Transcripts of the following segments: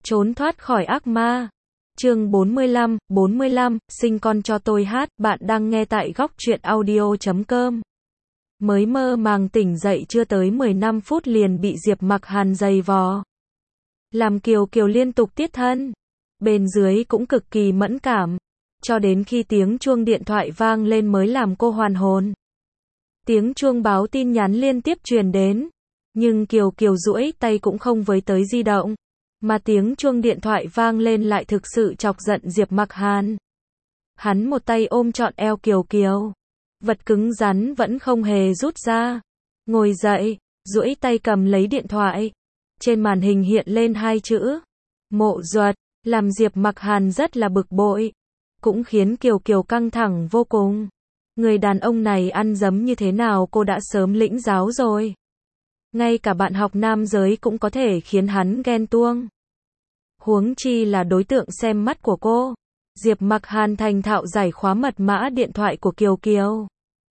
Trốn thoát khỏi ác ma. Chương 45, sinh con cho tôi hát, bạn đang nghe tại góc truyện audio.com. Mới mơ màng tỉnh dậy chưa tới 15 phút liền bị Diệp Mặc Hàn giày vò. Làm Kiều Kiều liên tục tiết thân. Bên dưới cũng cực kỳ mẫn cảm. Cho đến khi tiếng chuông điện thoại vang lên mới làm cô hoàn hồn. Tiếng chuông báo tin nhắn liên tiếp truyền đến. Nhưng Kiều Kiều duỗi tay cũng không với tới di động. Mà tiếng chuông điện thoại vang lên lại thực sự chọc giận Diệp Mặc Hàn. Hắn một tay ôm trọn eo Kiều Kiều. Vật cứng rắn vẫn không hề rút ra. Ngồi dậy, duỗi tay cầm lấy điện thoại. Trên màn hình hiện lên hai chữ Mộ Duật, làm Diệp Mặc Hàn rất là bực bội. Cũng khiến Kiều Kiều căng thẳng vô cùng. Người đàn ông này ăn dấm như thế nào cô đã sớm lĩnh giáo rồi. Ngay cả bạn học nam giới cũng có thể khiến hắn ghen tuông. Huống chi là đối tượng xem mắt của cô. Diệp Mặc Hàn thành thạo giải khóa mật mã điện thoại của Kiều Kiều.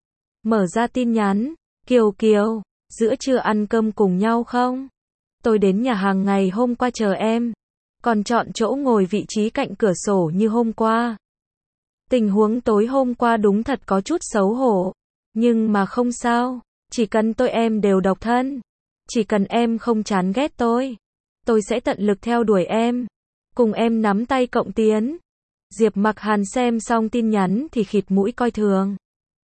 Mở ra tin nhắn. Kiều Kiều, giữa trưa ăn cơm cùng nhau không? Tôi đến nhà hàng ngày hôm qua chờ em. Còn chọn chỗ ngồi vị trí cạnh cửa sổ như hôm qua. Tình huống tối hôm qua đúng thật có chút xấu hổ. Nhưng mà không sao. Chỉ cần tôi em đều độc thân. Chỉ cần em không chán ghét tôi sẽ tận lực theo đuổi em. Cùng em nắm tay cộng tiến. Diệp Mặc Hàn xem xong tin nhắn thì khịt mũi coi thường.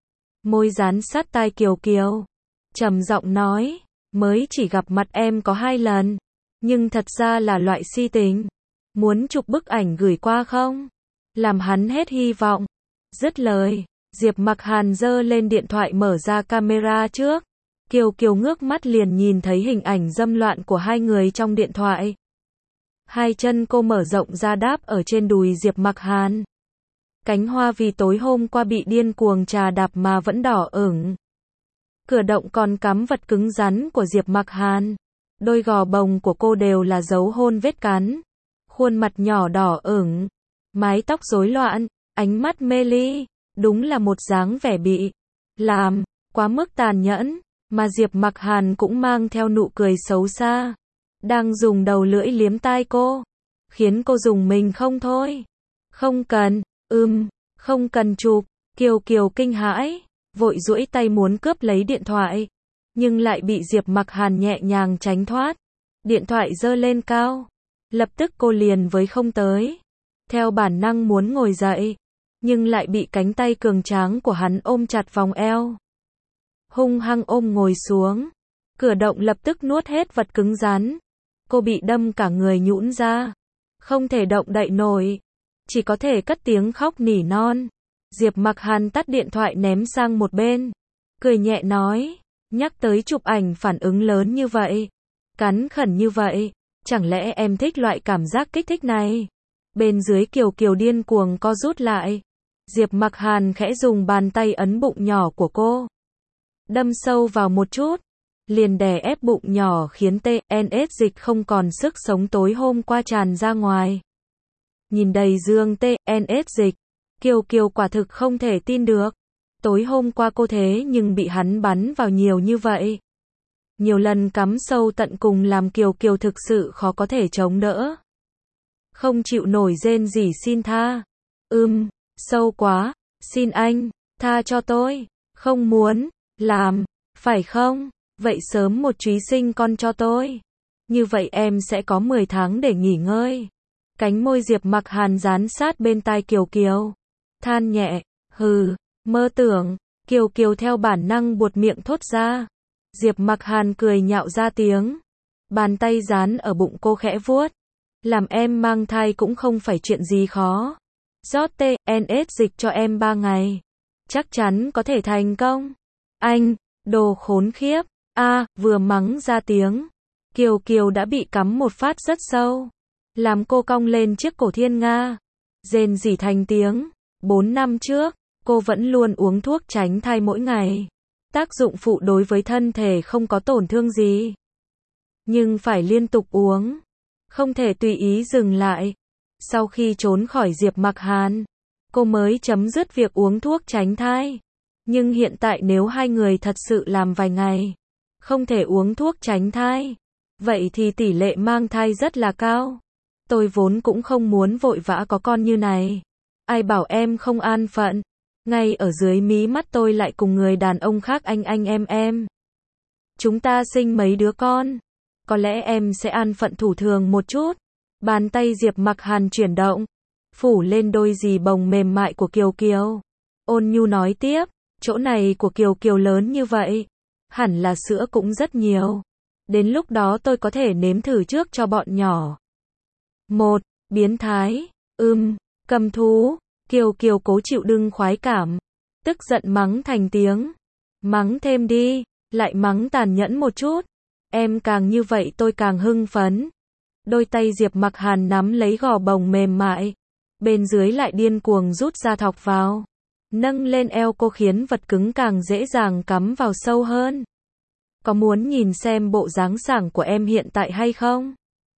Môi dán sát tai Kiều Kiều. Trầm giọng nói, mới chỉ gặp mặt em có 2 lần. Nhưng thật ra là loại si tình. Muốn chụp bức ảnh gửi qua không? Làm hắn hết hy vọng. Dứt lời, Diệp Mặc Hàn giơ lên điện thoại mở ra camera trước. Kiều Kiều ngước mắt liền nhìn thấy hình ảnh dâm loạn của hai người trong điện thoại. Hai chân cô mở rộng ra đáp ở trên đùi Diệp Mặc Hàn. Cánh hoa vì tối hôm qua bị điên cuồng trà đạp mà vẫn đỏ ửng. Cửa động còn cắm vật cứng rắn của Diệp Mặc Hàn. Đôi gò bồng của cô đều là dấu hôn vết cắn. Khuôn mặt nhỏ đỏ ửng. Mái tóc rối loạn, ánh mắt mê ly. Đúng là một dáng vẻ bị làm quá mức tàn nhẫn. Mà Diệp Mặc Hàn cũng mang theo nụ cười xấu xa. Đang dùng đầu lưỡi liếm tai cô. Khiến cô dùng mình không thôi. Không cần, không cần chụp. Kiều Kiều kinh hãi. Vội duỗi tay muốn cướp lấy điện thoại. Nhưng lại bị Diệp Mặc Hàn nhẹ nhàng tránh thoát. Điện thoại giơ lên cao. Lập tức cô liền với không tới. Theo bản năng muốn ngồi dậy. Nhưng lại bị cánh tay cường tráng của hắn ôm chặt vòng eo. Hung hăng ôm ngồi xuống. Cửa động lập tức nuốt hết vật cứng rắn. Cô bị đâm cả người nhũn ra. Không thể động đậy nổi. Chỉ có thể cất tiếng khóc nỉ non. Diệp Mặc Hàn tắt điện thoại ném sang một bên. Cười nhẹ nói. Nhắc tới chụp ảnh phản ứng lớn như vậy. Cắn khẩn như vậy. Chẳng lẽ em thích loại cảm giác kích thích này? Bên dưới Kiều Kiều điên cuồng co rút lại. Diệp Mặc Hàn khẽ dùng bàn tay ấn bụng nhỏ của cô. Đâm sâu vào một chút. Liền đè ép bụng nhỏ khiến TNS dịch không còn sức sống tối hôm qua tràn ra ngoài. Nhìn đầy dương TNS dịch. Kiều Kiều quả thực không thể tin được. Tối hôm qua cô thế nhưng bị hắn bắn vào nhiều như vậy. Nhiều lần cắm sâu tận cùng làm Kiều Kiều thực sự khó có thể chống đỡ. Không chịu nổi rên rỉ xin tha. Sâu quá. Xin anh, tha cho tôi. Không muốn làm, phải không? Vậy sớm một chuyến sinh con cho tôi. Như vậy em sẽ có 10 tháng để nghỉ ngơi. Cánh môi Diệp Mặc Hàn dán sát bên tai Kiều Kiều. Than nhẹ, mơ tưởng. Kiều Kiều theo bản năng buột miệng thốt ra. Diệp Mặc Hàn cười nhạo ra tiếng. Bàn tay dán ở bụng cô khẽ vuốt. Làm em mang thai cũng không phải chuyện gì khó. Rót TNS dịch cho em 3 ngày. Chắc chắn có thể thành công. Anh, đồ khốn khiếp. Vừa mắng ra tiếng. Kiều Kiều đã bị cắm một phát rất sâu. Làm cô cong lên chiếc cổ thiên nga. Rên rỉ thành tiếng. 4 năm trước, cô vẫn luôn uống thuốc tránh thai mỗi ngày. Tác dụng phụ đối với thân thể không có tổn thương gì. Nhưng phải liên tục uống. Không thể tùy ý dừng lại. Sau khi trốn khỏi Diệp Mặc Hàn, cô mới chấm dứt việc uống thuốc tránh thai. Nhưng hiện tại nếu hai người thật sự làm vài ngày, không thể uống thuốc tránh thai, vậy thì tỷ lệ mang thai rất là cao. Tôi vốn cũng không muốn vội vã có con như này. Ai bảo em không an phận. Ngay ở dưới mí mắt tôi lại cùng người đàn ông khác anh em. Chúng ta sinh mấy đứa con. Có lẽ em sẽ an phận thủ thường một chút. Bàn tay Diệp Mặc Hàn chuyển động, phủ lên đôi dì bồng mềm mại của Kiều Kiều. Ôn nhu nói tiếp, chỗ này của Kiều Kiều lớn như vậy, hẳn là sữa cũng rất nhiều. Đến lúc đó tôi có thể nếm thử trước cho bọn nhỏ. Một, biến thái, cầm thú, Kiều Kiều cố chịu đựng khoái cảm, tức giận mắng thành tiếng. Mắng thêm đi, lại mắng tàn nhẫn một chút. Em càng như vậy tôi càng hưng phấn. Đôi tay Diệp Mặc Hàn nắm lấy gò bồng mềm mại, bên dưới lại điên cuồng rút ra thọc vào. Nâng lên eo cô khiến vật cứng càng dễ dàng cắm vào sâu hơn. Có muốn nhìn xem bộ dáng sảng của em hiện tại hay không?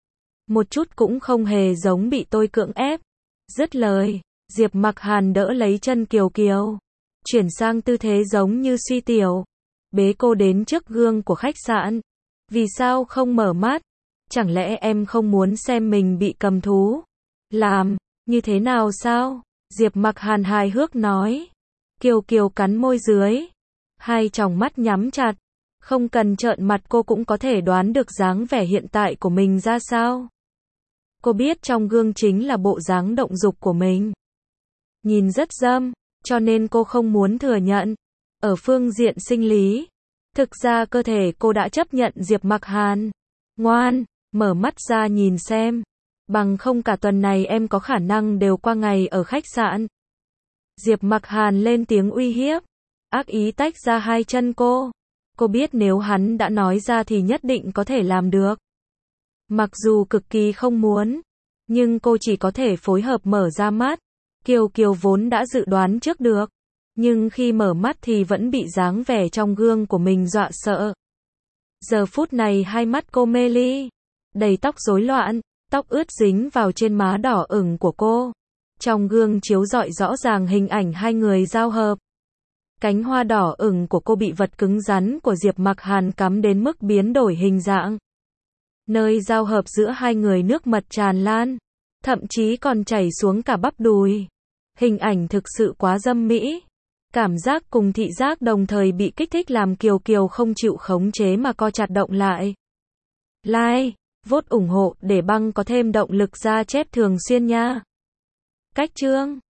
Một chút cũng không hề giống bị tôi cưỡng ép. Dứt lời, Diệp Mặc Hàn đỡ lấy chân Kiều Kiều, chuyển sang tư thế giống như suy tiểu, bế cô đến trước gương của khách sạn. Vì sao không mở mắt? Chẳng lẽ em không muốn xem mình bị cầm thú? Làm, như thế nào sao? Diệp Mặc Hàn hài hước nói. Kiều Kiều cắn môi dưới, hai tròng mắt nhắm chặt. Không cần trợn mặt cô cũng có thể đoán được dáng vẻ hiện tại của mình ra sao. Cô biết trong gương chính là bộ dáng động dục của mình. Nhìn rất dâm, cho nên cô không muốn thừa nhận. Ở phương diện sinh lý, thực ra cơ thể cô đã chấp nhận Diệp Mặc Hàn. Ngoan, mở mắt ra nhìn xem. Bằng không cả tuần này em có khả năng đều qua ngày ở khách sạn. Diệp Mặc Hàn lên tiếng uy hiếp, ác ý tách ra hai chân cô. Cô biết nếu hắn đã nói ra thì nhất định có thể làm được. Mặc dù cực kỳ không muốn, nhưng cô chỉ có thể phối hợp mở ra mắt. Kiều Kiều vốn đã dự đoán trước được, nhưng khi mở mắt thì vẫn bị dáng vẻ trong gương của mình dọa sợ. Giờ phút này hai mắt cô mê ly, đầy tóc rối loạn, tóc ướt dính vào trên má đỏ ửng của cô. Trong gương chiếu rọi rõ ràng hình ảnh hai người giao hợp. Cánh hoa đỏ ửng của cô bị vật cứng rắn của Diệp Mặc Hàn cắm đến mức biến đổi hình dạng. Nơi giao hợp giữa hai người nước mật tràn lan, thậm chí còn chảy xuống cả bắp đùi. Hình ảnh thực sự quá dâm mỹ. Cảm giác cùng thị giác đồng thời bị kích thích làm Kiều Kiều không chịu khống chế mà co chặt động lại. Like, vote ủng hộ để băng có thêm động lực ra chép thường xuyên nha. Cách chương